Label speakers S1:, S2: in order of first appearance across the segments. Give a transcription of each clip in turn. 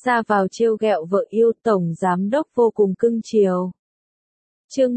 S1: ra vào trêu ghẹo vợ yêu, tổng giám đốc vô cùng cưng chiều. Chương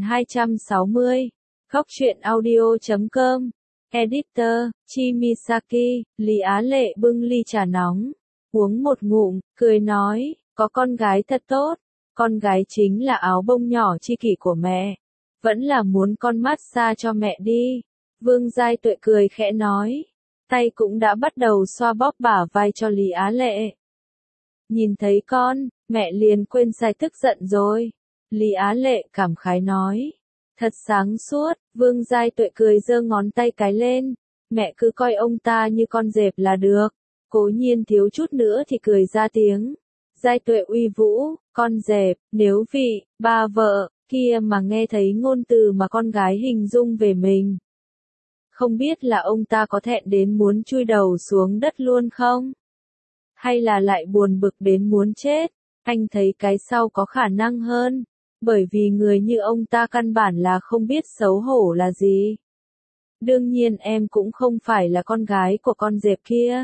S1: 1260, Góc truyện audio.com, Editor, Chimisaki. Lý Á Lệ bưng ly trà nóng, uống một ngụm, cười nói, có con gái thật tốt, con gái chính là áo bông nhỏ chi kỷ của mẹ, vẫn là muốn con massage cho mẹ đi. Vương Giai Tuệ cười khẽ nói, tay cũng đã bắt đầu xoa bóp bả vai cho Lý Á Lệ. Nhìn thấy con, mẹ liền quên sai tức giận rồi. Lý Á Lệ cảm khái nói, thật sáng suốt. Vương Giai Tuệ cười giơ ngón tay cái lên, mẹ cứ coi ông ta như con dẹp là được. Cố Nhiên thiếu chút nữa thì cười ra tiếng. Giai Tuệ uy vũ, con dẹp, nếu vị, bà vợ, kia mà nghe thấy ngôn từ mà con gái hình dung về mình. Không biết là ông ta có thẹn đến muốn chui đầu xuống đất luôn không? Hay là lại buồn bực đến muốn chết? Anh thấy cái sau có khả năng hơn, bởi vì người như ông ta căn bản là không biết xấu hổ là gì. Đương nhiên em cũng không phải là con gái của con dẹp kia.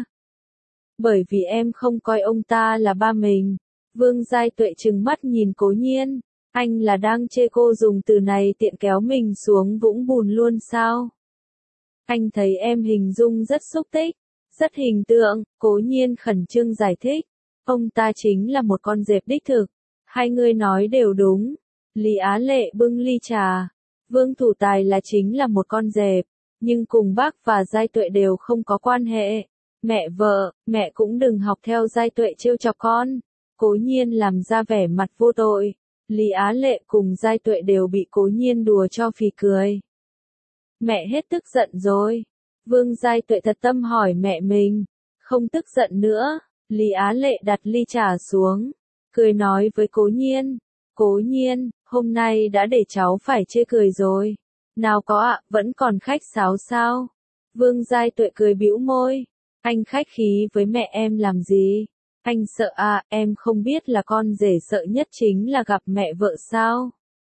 S1: Bởi vì em không coi ông ta là ba mình. Vương Giai Tuệ trừng mắt nhìn Cố Nhiên, anh là đang chê cô dùng từ này tiện kéo mình xuống vũng bùn luôn sao? Anh thấy em hình dung rất xúc tích, rất hình tượng. Cố Nhiên khẩn trương giải thích, ông ta chính là một con dẹp đích thực, hai người nói đều đúng. Lý Á Lệ bưng ly trà, Vương Thủ Tài là chính là một con dẹp, nhưng cùng bác và Giai Tuệ đều không có quan hệ. Mẹ vợ, mẹ cũng đừng học theo Giai Tuệ trêu chọc con. Cố Nhiên làm ra vẻ mặt vô tội. Lý Á Lệ cùng Giai Tuệ đều bị Cố Nhiên đùa cho phì cười. Mẹ hết tức giận rồi. Vương Giai Tuệ thật tâm hỏi mẹ mình. Không tức giận nữa. Lý Á Lệ đặt ly trà xuống, cười nói với Cố Nhiên. Cố Nhiên, hôm nay đã để cháu phải chê cười rồi. Nào có ạ, vẫn còn khách sáo sao? Vương Giai Tuệ cười bĩu môi. Anh khách khí với mẹ em làm gì? Anh sợ à, em không biết là con rể sợ nhất chính là gặp mẹ vợ sao?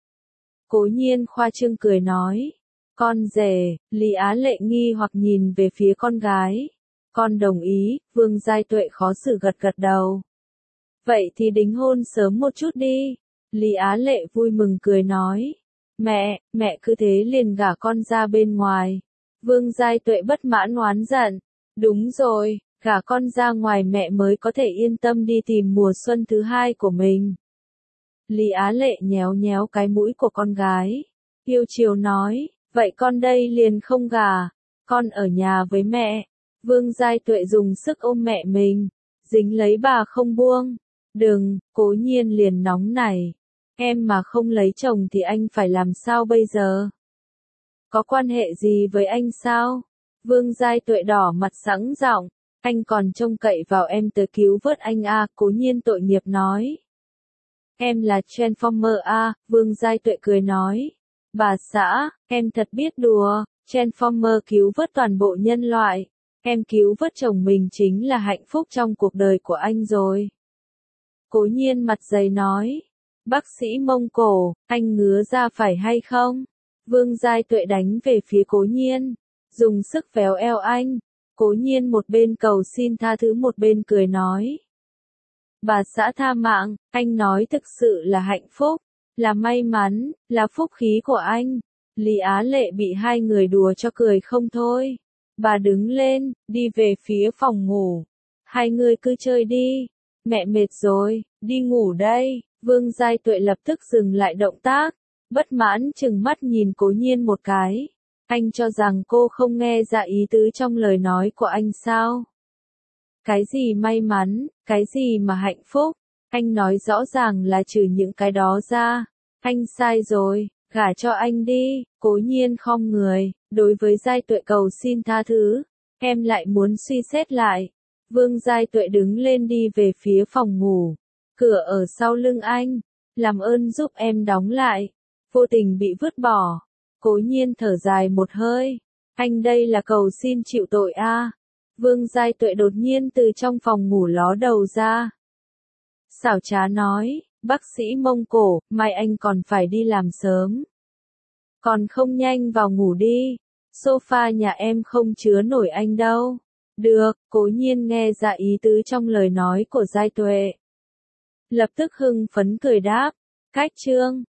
S1: Cố Nhiên khoa trương cười nói. Con rể. Lý Á Lệ nghi hoặc nhìn về phía con gái. Con đồng ý. Vương Giai Tuệ khó xử gật gật đầu. Vậy thì đính hôn sớm một chút đi. Lý Á Lệ vui mừng cười nói. Mẹ cứ thế liền gả con ra bên ngoài. Vương Giai Tuệ bất mãn oán giận. Đúng rồi, gả con ra ngoài mẹ mới có thể yên tâm đi tìm mùa xuân thứ hai của mình. Lý Á Lệ nhéo nhéo cái mũi của con gái, yêu chiều nói, vậy con đây liền không gả, con ở nhà với mẹ. Vương Giai Tuệ dùng sức ôm mẹ mình, dính lấy bà không buông. Đừng. Cố Nhiên liền nóng nảy. Em mà không lấy chồng thì anh phải làm sao bây giờ? Có quan hệ gì với anh sao? Vương Giai Tuệ đỏ mặt sẵn giọng, anh còn trông cậy vào em tới cứu vớt anh à? Cố Nhiên tội nghiệp nói. Em là Transformer à? Vương Giai Tuệ cười nói. Bà xã, em thật biết đùa, Transformer cứu vớt toàn bộ nhân loại. Em cứu vớt chồng mình chính là hạnh phúc trong cuộc đời của anh rồi. Cố Nhiên mặt dày nói. Bác sĩ Mông Cổ, anh ngứa ra phải hay không? Vương Giai Tuệ đánh về phía Cố Nhiên, dùng sức véo eo anh. Cố Nhiên một bên cầu xin tha thứ một bên cười nói. Bà xã tha mạng, anh nói thực sự là hạnh phúc, là may mắn, là phúc khí của anh. Lý Á Lệ bị hai người đùa cho cười không thôi. Bà đứng lên, đi về phía phòng ngủ. Hai người cứ chơi đi. Mẹ mệt rồi, đi ngủ đây. Vương Giai Tuệ lập tức dừng lại động tác, bất mãn chừng mắt nhìn Cố Nhiên một cái. Anh cho rằng cô không nghe ra ý tứ trong lời nói của anh sao? Cái gì may mắn, cái gì mà hạnh phúc, anh nói rõ ràng là trừ những cái đó ra. Anh sai rồi, gả cho anh đi. Cố Nhiên khom người, đối với Giai Tuệ cầu xin tha thứ. Em lại muốn suy xét lại. Vương Giai Tuệ đứng lên đi về phía phòng ngủ. Cửa ở sau lưng anh. Làm ơn giúp em đóng lại. Vô tình bị vứt bỏ. Cố Nhiên thở dài một hơi. Anh đây là cầu xin chịu tội a. Vương Giai Tuệ đột nhiên từ trong phòng ngủ ló đầu ra. Xảo trá nói, bác sĩ Mông Cổ, mai anh còn phải đi làm sớm. Còn không nhanh vào ngủ đi. Sofa nhà em không chứa nổi anh đâu. Được, Cố Nhiên nghe ra ý tứ trong lời nói của Giai Tuệ. Lập tức hưng phấn cười đáp, cách chương.